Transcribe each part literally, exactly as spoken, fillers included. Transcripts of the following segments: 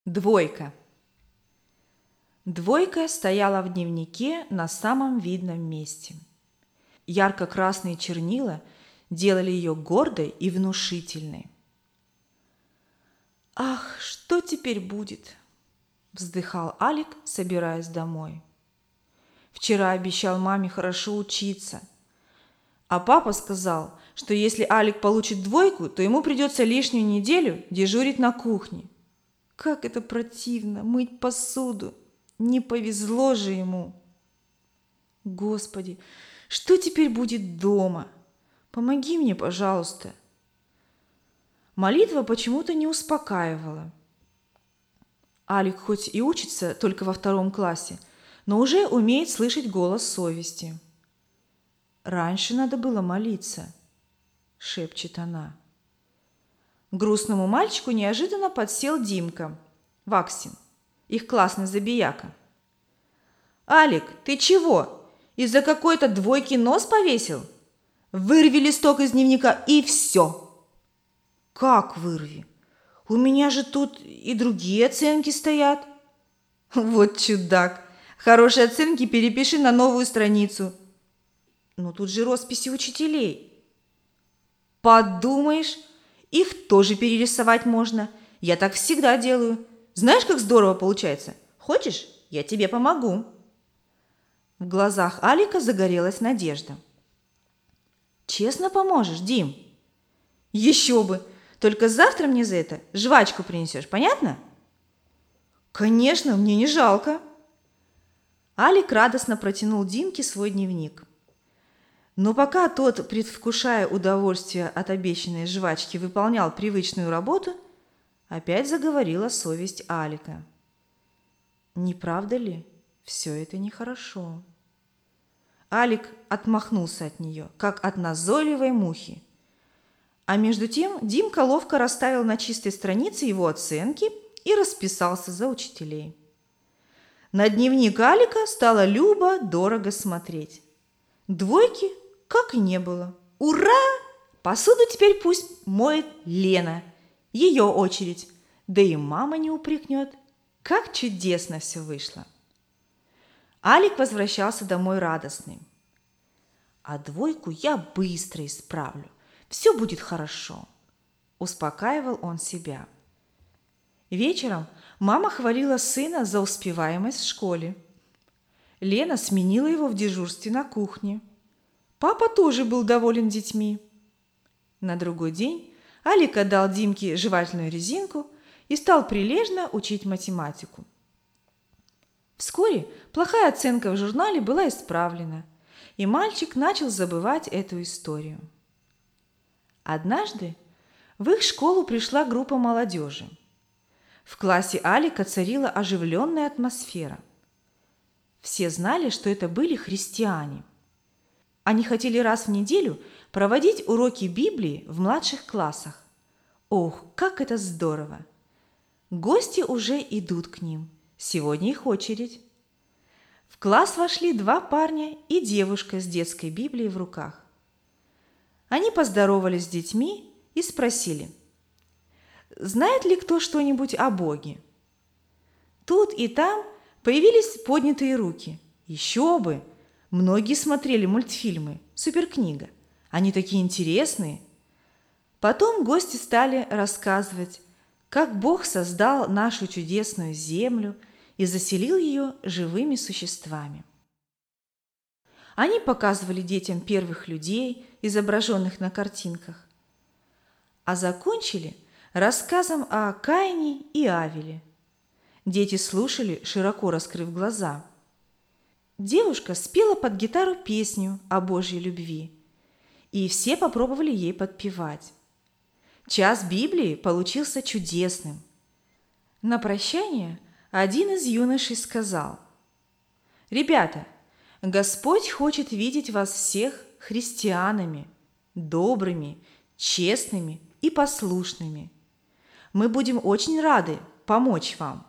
Двойка. Двойка стояла в дневнике на самом видном месте. Ярко-красные чернила делали ее гордой и внушительной. «Ах, что теперь будет?» – вздыхал Алик, собираясь домой. Вчера обещал маме хорошо учиться, а папа сказал, что если Алик получит двойку, то ему придется лишнюю неделю дежурить на кухне. Как это противно мыть посуду! Не повезло же ему! Господи, что теперь будет дома? Помоги мне, пожалуйста. Молитва почему-то не успокаивала. Алик хоть и учится только во втором классе, но уже умеет слышать голос совести. «Раньше надо было молиться», — шепчет она. К грустному мальчику неожиданно подсел Димка, Ваксин, их классный забияка. «Алик, ты чего? Из-за какой-то двойки нос повесил? Вырви листок из дневника и все!» «Как вырви? У меня же тут и другие оценки стоят». «Вот чудак! Хорошие оценки перепиши на новую страницу». «Но тут же росписи учителей». «Подумаешь, их тоже перерисовать можно. Я так всегда делаю. Знаешь, как здорово получается? Хочешь, я тебе помогу?» В глазах Алика загорелась надежда. «Честно поможешь, Дим?» «Еще бы! Только завтра мне за это жвачку принесешь, понятно?» «Конечно, мне не жалко!» Алик радостно протянул Димке свой дневник. Но пока тот, предвкушая удовольствие от обещанной жвачки, выполнял привычную работу, опять заговорила совесть Алика. Не правда ли, все это нехорошо? Алик отмахнулся от нее, как от назойливой мухи. А между тем Димка ловко расставил на чистой странице его оценки и расписался за учителей. На дневник Алика стало любо-дорого смотреть. Двойки как и не было. Ура! Посуду теперь пусть моет Лена. Ее очередь. Да и мама не упрекнет. Как чудесно все вышло. Алик возвращался домой радостный. А двойку я быстро исправлю. Все будет хорошо. Успокаивал он себя. Вечером мама хвалила сына за успеваемость в школе. Лена сменила его в дежурстве на кухне. Папа тоже был доволен детьми. На другой день Алик отдал Димке жевательную резинку и стал прилежно учить математику. Вскоре плохая оценка в журнале была исправлена, и мальчик начал забывать эту историю. Однажды в их школу пришла группа молодежи. В классе Алика царила оживленная атмосфера. Все знали, что это были христиане. Они хотели раз в неделю проводить уроки Библии в младших классах. Ох, как это здорово! Гости уже идут к ним. Сегодня их очередь. В класс вошли два парня и девушка с детской Библией в руках. Они поздоровались с детьми и спросили: «Знает ли кто что-нибудь о Боге?» Тут и там появились поднятые руки. Еще бы! Многие смотрели мультфильмы «Суперкнига». Они такие интересные. Потом гости стали рассказывать, как Бог создал нашу чудесную землю и заселил ее живыми существами. Они показывали детям первых людей, изображенных на картинках, а закончили рассказом о Каине и Авеле. Дети слушали, широко раскрыв глаза. Девушка спела под гитару песню о Божьей любви, и все попробовали ей подпевать. Час Библии получился чудесным. На прощание один из юношей сказал: «Ребята, Господь хочет видеть вас всех христианами, добрыми, честными и послушными. Мы будем очень рады помочь вам».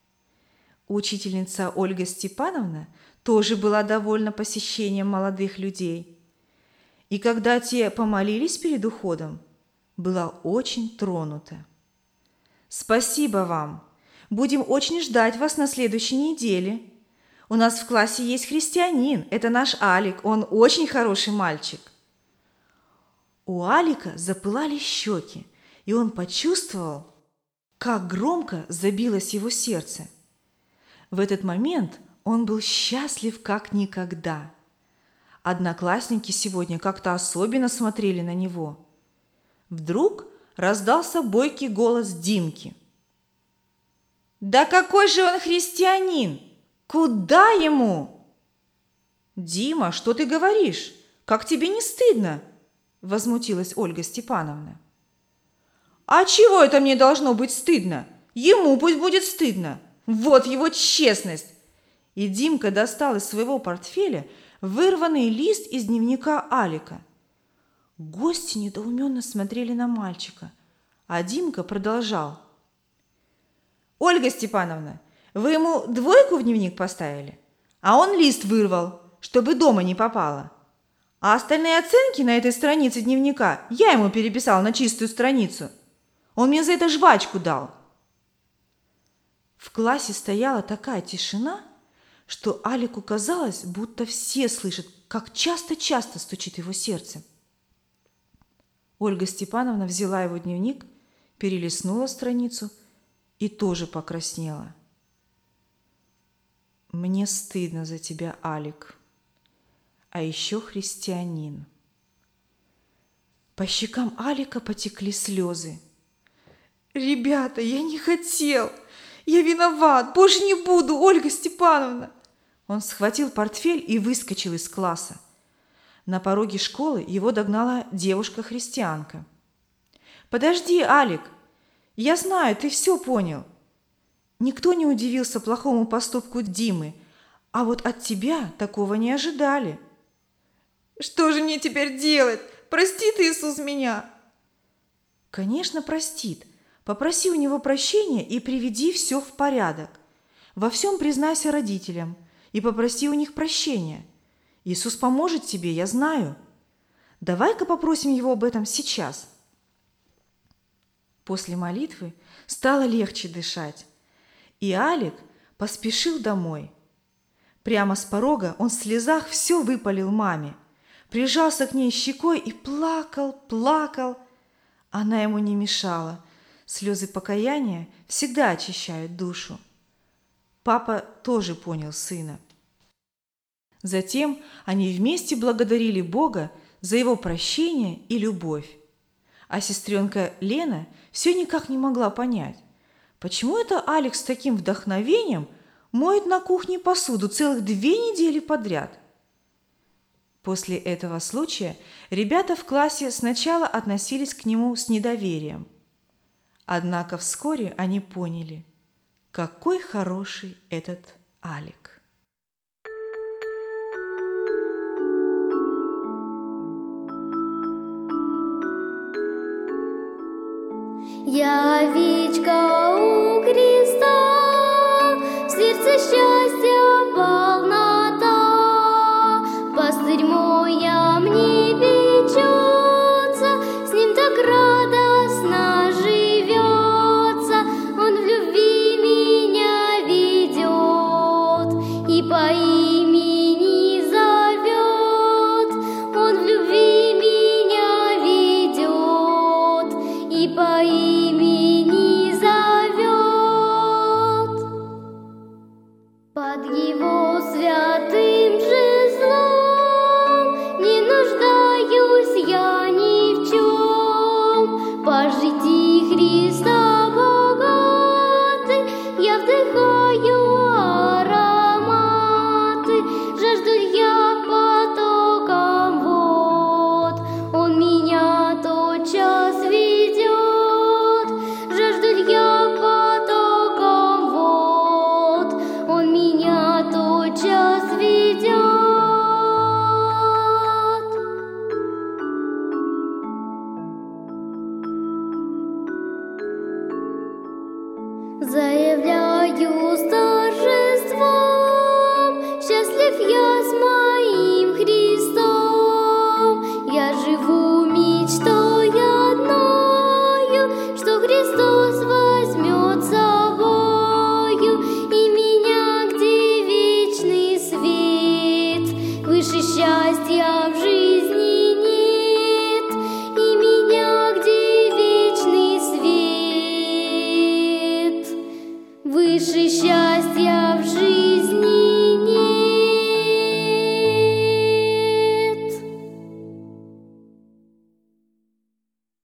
Учительница Ольга Степановна тоже была довольна посещением молодых людей. И когда те помолились перед уходом, была очень тронута. «Спасибо вам! Будем очень ждать вас на следующей неделе. У нас в классе есть христианин. Это наш Алик. Он очень хороший мальчик». У Алика запылали щеки, и он почувствовал, как громко забилось его сердце. В этот момент он был счастлив как никогда. Одноклассники сегодня как-то особенно смотрели на него. Вдруг раздался бойкий голос Димки. «Да какой же он христианин! Куда ему?» «Дима, что ты говоришь? Как тебе не стыдно?» – возмутилась Ольга Степановна. «А чего это мне должно быть стыдно? Ему пусть будет стыдно. Вот его честность!» И Димка достал из своего портфеля вырванный лист из дневника Алика. Гости недоуменно смотрели на мальчика, а Димка продолжал. «Ольга Степановна, вы ему двойку в дневник поставили, а он лист вырвал, чтобы дома не попало. А остальные оценки на этой странице дневника я ему переписал на чистую страницу. Он мне за это жвачку дал». В классе стояла такая тишина, что Алику казалось, будто все слышат, как часто-часто стучит его сердце. Ольга Степановна взяла его дневник, перелистнула страницу и тоже покраснела. «Мне стыдно за тебя, Алик. А еще христианин». По щекам Алика потекли слезы. «Ребята, я не хотел! Я виноват! Больше не буду, Ольга Степановна!» Он схватил портфель и выскочил из класса. На пороге школы его догнала девушка-христианка. «Подожди, Алик! Я знаю, ты все понял. Никто не удивился плохому поступку Димы, а вот от тебя такого не ожидали». «Что же мне теперь делать? Простит Иисус меня?» «Конечно, простит. Попроси у него прощения и приведи все в порядок. Во всем признайся родителям и попроси у них прощения. Иисус поможет тебе, я знаю. Давай-ка попросим его об этом сейчас». После молитвы стало легче дышать, и Алик поспешил домой. Прямо с порога он в слезах все выпалил маме, прижался к ней щекой и плакал, плакал. Она ему не мешала. Слезы покаяния всегда очищают душу. Папа тоже понял сына. Затем они вместе благодарили Бога за его прощение и любовь. А сестренка Лена все никак не могла понять, почему это Алекс с таким вдохновением моет на кухне посуду целых две недели подряд. После этого случая ребята в классе сначала относились к нему с недоверием. Однако вскоре они поняли, какой хороший этот Алик. Я овечка у креста, в сердце счастья полнота. Пастырь мой о мне печется, с ним так радостно живется. Он в любви меня ведет и по имени зовет. Он в любви меня ведет и по имени под его святым жезлом. Не нуждаюсь я ни в чем, по житии Христа богаты я вдыхаю ароматы. Жажду я потоком вод, он меня тотчас ведет. Жажду я потоком вод, он меня тотчас ведет. Заявляю